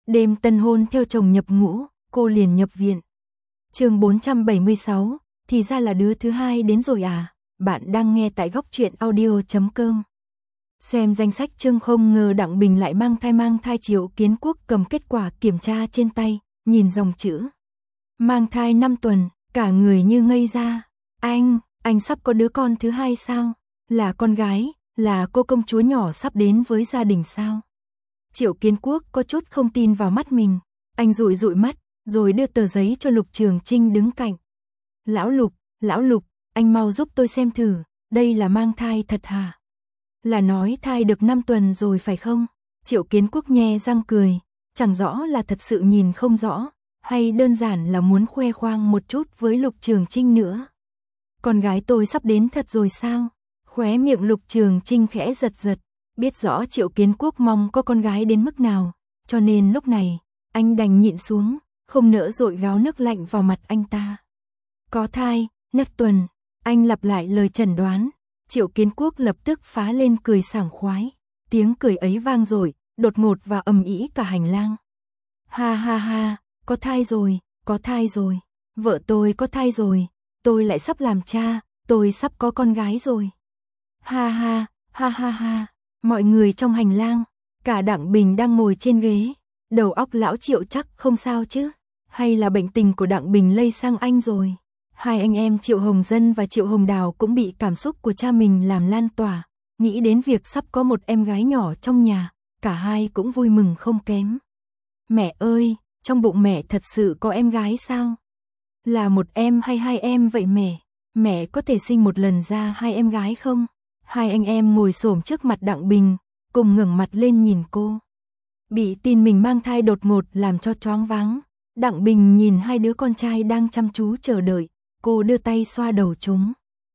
Đêm tân hôn theo chồng nhập ngũ, cô liền nhập viện. Chương 476, thì ra là đứa thứ hai đến rồi à? Bạn đang nghe tại góc truyện audio.com. Xem danh sách chương không ngờ Đặng Bình lại mang thai. Triệu Kiến Quốc cầm kết quả kiểm tra trên tay, nhìn dòng chữ. Mang thai 5 tuần, cả người như ngây ra. Anh sắp có đứa con thứ hai sao? Là con gái, là cô công chúa nhỏ sắp đến với gia đình sao? Triệu Kiến Quốc có chút không tin vào mắt mình. Anh dụi mắt, rồi đưa tờ giấy cho Lục Trường Trinh đứng cạnh. Lão Lục, anh mau giúp tôi xem thử, đây là mang thai thật hả? Là nói thai được 5 tuần rồi phải không? Triệu Kiến Quốc nhe răng cười, chẳng rõ là thật sự nhìn không rõ, hay đơn giản là muốn khoe khoang một chút với Lục Trường Trinh nữa. Con gái tôi sắp đến thật rồi sao? Khóe miệng Lục Trường Trinh khẽ giật, biết rõ Triệu Kiến Quốc mong có con gái đến mức nào, cho nên lúc này, anh đành nhịn xuống, không nỡ dội gáo nước lạnh vào mặt anh ta. Có thai, 5 tuần, anh lặp lại lời chẩn đoán. Triệu Kiến Quốc lập tức phá lên cười sảng khoái, tiếng cười ấy vang dội, đột ngột và ầm ĩ cả hành lang. Ha, có thai rồi, vợ tôi có thai rồi, tôi lại sắp làm cha, tôi sắp có con gái rồi. Ha, mọi người trong hành lang, cả Đặng Bình đang ngồi trên ghế, đầu óc lão Triệu chắc không sao chứ, hay là bệnh tình của Đặng Bình lây sang anh rồi. Hai anh em Triệu Hồng Dân và Triệu Hồng Đào cũng bị cảm xúc của cha mình làm lan tỏa, nghĩ đến việc sắp có một em gái nhỏ trong nhà, cả hai cũng vui mừng không kém. Mẹ ơi, trong bụng mẹ thật sự có em gái sao? Là một em hay hai em vậy mẹ? Mẹ có thể sinh một lần ra hai em gái không? Hai anh em ngồi xổm trước mặt Đặng Bình, cùng ngẩng mặt lên nhìn cô. Bị tin mình mang thai đột ngột làm cho choáng váng, Đặng Bình nhìn hai đứa con trai đang chăm chú chờ đợi, cô đưa tay xoa đầu chúng.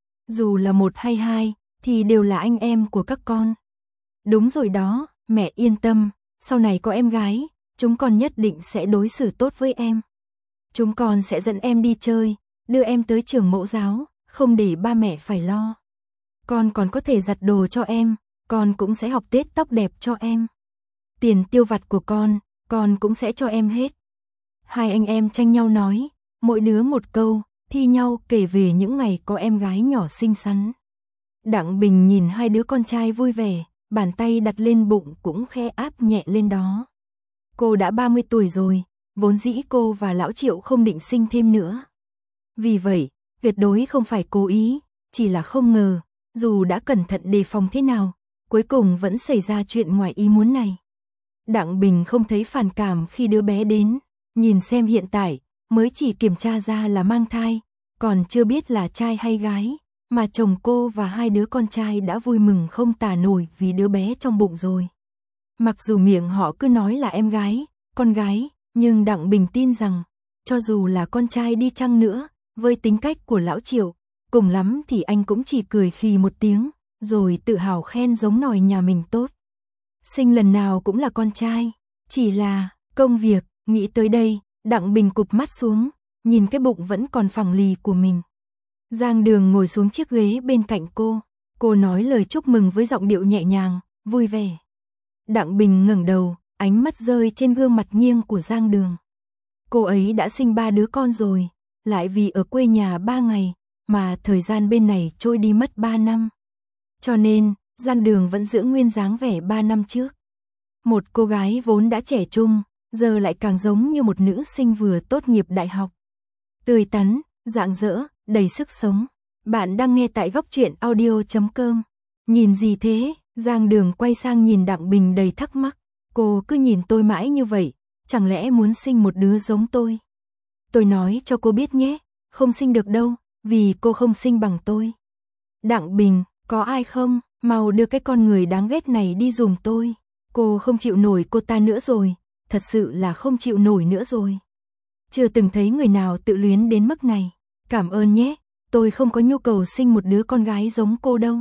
Dù là một hay hai, thì đều là anh em của các con. Đúng rồi đó, mẹ yên tâm, sau này có em gái, chúng con nhất định sẽ đối xử tốt với em. Chúng con sẽ dẫn em đi chơi, đưa em tới trường mẫu giáo, không để ba mẹ phải lo. Con còn có thể giặt đồ cho em, con cũng sẽ học tết tóc đẹp cho em. Tiền tiêu vặt của con cũng sẽ cho em hết. Hai anh em tranh nhau nói, mỗi đứa một câu, thi nhau kể về những ngày có em gái nhỏ xinh xắn. Đặng Bình nhìn hai đứa con trai vui vẻ, bàn tay đặt lên bụng cũng khẽ áp nhẹ lên đó. Cô đã 30 tuổi rồi, vốn dĩ cô và lão Triệu không định sinh thêm nữa. Vì vậy, tuyệt đối không phải cố ý, chỉ là không ngờ, dù đã cẩn thận đề phòng thế nào, cuối cùng vẫn xảy ra chuyện ngoài ý muốn này. Đặng Bình không thấy phản cảm khi đứa bé đến, nhìn xem hiện tại, mới chỉ kiểm tra ra là mang thai, còn chưa biết là trai hay gái, mà chồng cô và hai đứa con trai đã vui mừng không tả nổi vì đứa bé trong bụng rồi. Mặc dù miệng họ cứ nói là em gái, con gái, nhưng Đặng Bình tin rằng, cho dù là con trai đi chăng nữa, với tính cách của lão Triệu, cùng lắm thì anh cũng chỉ cười khì một tiếng, rồi tự hào khen giống nòi nhà mình tốt. Sinh lần nào cũng là con trai, chỉ là công việc, nghĩ tới đây, Đặng Bình cụp mắt xuống, nhìn cái bụng vẫn còn phẳng lì của mình. Giang Đường ngồi xuống chiếc ghế bên cạnh cô nói lời chúc mừng với giọng điệu nhẹ nhàng, vui vẻ. Đặng Bình ngẩng đầu, ánh mắt rơi trên gương mặt nghiêng của Giang Đường. Cô ấy đã sinh 3 đứa con rồi, lại vì ở quê nhà 3 ngày, mà thời gian bên này trôi đi mất 3 năm. Cho nên, Giang Đường vẫn giữ nguyên dáng vẻ 3 năm trước. Một cô gái vốn đã trẻ trung, giờ lại càng giống như một nữ sinh vừa tốt nghiệp đại học. Tươi tắn, rạng rỡ, đầy sức sống. Bạn đang nghe tại góc truyện audio.com. Nhìn gì thế? Giang Đường quay sang nhìn Đặng Bình đầy thắc mắc. Cô cứ nhìn tôi mãi như vậy, chẳng lẽ muốn sinh một đứa giống tôi? Tôi nói cho cô biết nhé, không sinh được đâu, vì cô không sinh bằng tôi. Đặng Bình, có ai không? Mau đưa cái con người đáng ghét này đi giùm tôi. Cô không chịu nổi cô ta nữa rồi, thật sự là không chịu nổi nữa rồi. Chưa từng thấy người nào tự luyến đến mức này. Cảm ơn nhé, tôi không có nhu cầu sinh một đứa con gái giống cô đâu.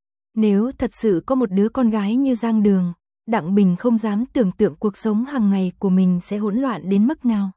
Nếu thật sự có một đứa con gái như Giang Đường, Đặng Bình không dám tưởng tượng cuộc sống hàng ngày của mình sẽ hỗn loạn đến mức nào.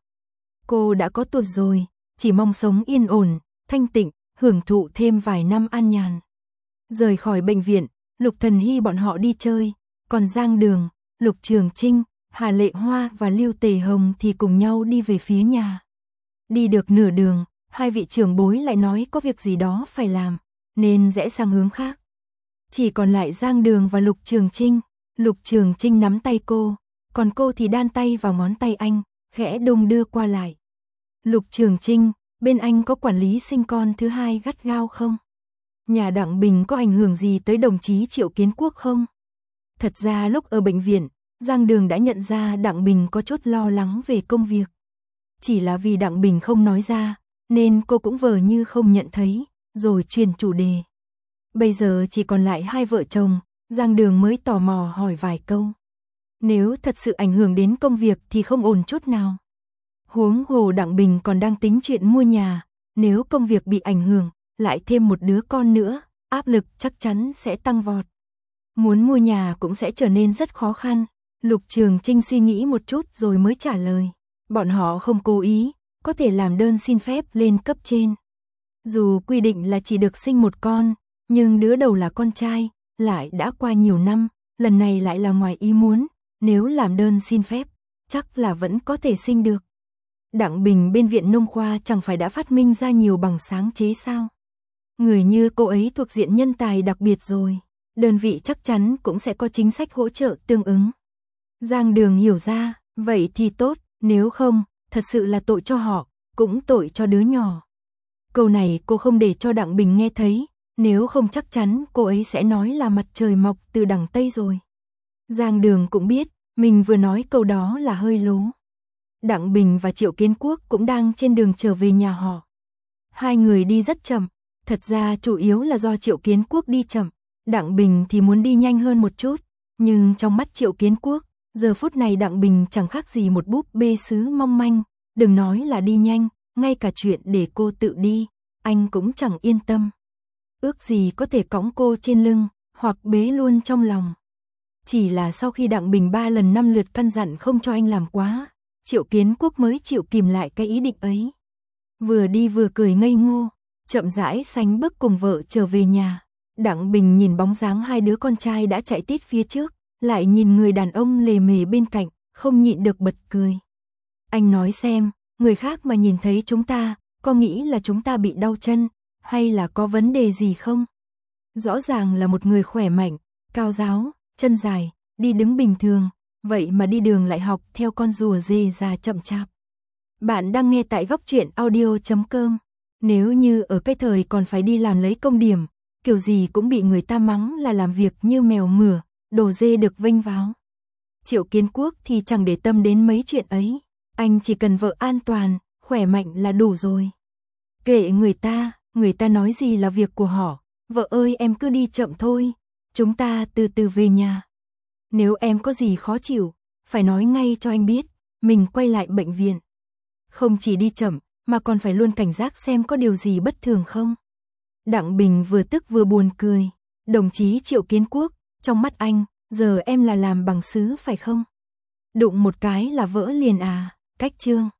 Cô đã có tuổi rồi, chỉ mong sống yên ổn, thanh tịnh, hưởng thụ thêm vài năm an nhàn. Rời khỏi bệnh viện, Lục Thần Hy bọn họ đi chơi, còn Giang Đường, Lục Trường Trinh, Hà Lệ Hoa và Lưu Tề Hồng thì cùng nhau đi về phía nhà. Đi được nửa đường, hai vị trưởng bối lại nói có việc gì đó phải làm, nên rẽ sang hướng khác. Chỉ còn lại Giang Đường và Lục Trường Trinh. Lục Trường Trinh nắm tay cô, còn cô thì đan tay vào ngón tay anh, khẽ đung đưa qua lại. Lục Trường Trinh, bên anh có quản lý sinh con thứ hai gắt gao không? Nhà Đặng Bình có ảnh hưởng gì tới đồng chí Triệu Kiến Quốc không? Thật ra lúc ở bệnh viện, Giang Đường đã nhận ra Đặng Bình có chút lo lắng về công việc. Chỉ là vì Đặng Bình không nói ra, nên cô cũng vờ như không nhận thấy, rồi chuyển chủ đề. Bây giờ chỉ còn lại hai vợ chồng, Giang Đường mới tò mò hỏi vài câu. Nếu thật sự ảnh hưởng đến công việc thì không ổn chút nào. Huống hồ Đặng Bình còn đang tính chuyện mua nhà, nếu công việc bị ảnh hưởng, lại thêm một đứa con nữa, áp lực chắc chắn sẽ tăng vọt. Muốn mua nhà cũng sẽ trở nên rất khó khăn. Lục Trường Trinh suy nghĩ một chút rồi mới trả lời. Bọn họ không cố ý, có thể làm đơn xin phép lên cấp trên. Dù quy định là chỉ được sinh một con, nhưng đứa đầu là con trai, lại đã qua nhiều năm, lần này lại là ngoài ý muốn, nếu làm đơn xin phép, chắc là vẫn có thể sinh được. Đặng Bình bên viện nông khoa chẳng phải đã phát minh ra nhiều bằng sáng chế sao? Người như cô ấy thuộc diện nhân tài đặc biệt rồi, đơn vị chắc chắn cũng sẽ có chính sách hỗ trợ tương ứng. Giang Đường hiểu ra, vậy thì tốt, nếu không, thật sự là tội cho họ, cũng tội cho đứa nhỏ. Câu này cô không để cho Đặng Bình nghe thấy, nếu không chắc chắn cô ấy sẽ nói là mặt trời mọc từ đằng Tây rồi. Giang Đường cũng biết, mình vừa nói câu đó là hơi lố. Đặng Bình và Triệu Kiến Quốc cũng đang trên đường trở về nhà họ. Hai người đi rất chậm, thật ra chủ yếu là do Triệu Kiến Quốc đi chậm, Đặng Bình thì muốn đi nhanh hơn một chút, nhưng trong mắt Triệu Kiến Quốc, giờ phút này Đặng Bình chẳng khác gì một búp bê sứ mong manh, đừng nói là đi nhanh, ngay cả chuyện để cô tự đi, anh cũng chẳng yên tâm. Ước gì có thể cõng cô trên lưng, hoặc bế luôn trong lòng. Chỉ là sau khi Đặng Bình 3 lần 5 lượt căn dặn không cho anh làm quá, Triệu Kiến Quốc mới chịu kìm lại cái ý định ấy. Vừa đi vừa cười ngây ngô, chậm rãi sánh bước cùng vợ trở về nhà. Đặng Bình nhìn bóng dáng hai đứa con trai đã chạy tít phía trước, lại nhìn người đàn ông lề mề bên cạnh, không nhịn được bật cười. Anh nói xem, người khác mà nhìn thấy chúng ta, có nghĩ là chúng ta bị đau chân, hay là có vấn đề gì không? Rõ ràng là một người khỏe mạnh, cao ráo, chân dài, đi đứng bình thường, vậy mà đi đường lại học theo con rùa rê ra chậm chạp. Bạn đang nghe tại góc truyện audio.com. Nếu như ở cái thời còn phải đi làm lấy công điểm, kiểu gì cũng bị người ta mắng là làm việc như mèo mửa, đồ dê được vênh váo. Triệu Kiến Quốc thì chẳng để tâm đến mấy chuyện ấy, anh chỉ cần vợ an toàn, khỏe mạnh là đủ rồi. Kệ người ta nói gì là việc của họ, vợ ơi em cứ đi chậm thôi, chúng ta từ từ về nhà. Nếu em có gì khó chịu, phải nói ngay cho anh biết, mình quay lại bệnh viện. Không chỉ đi chậm, mà còn phải luôn cảnh giác xem có điều gì bất thường không. Đặng Bình vừa tức vừa buồn cười, đồng chí Triệu Kiến Quốc, trong mắt anh, giờ em là làm bằng sứ phải không? Đụng một cái là vỡ liền à, cách chương.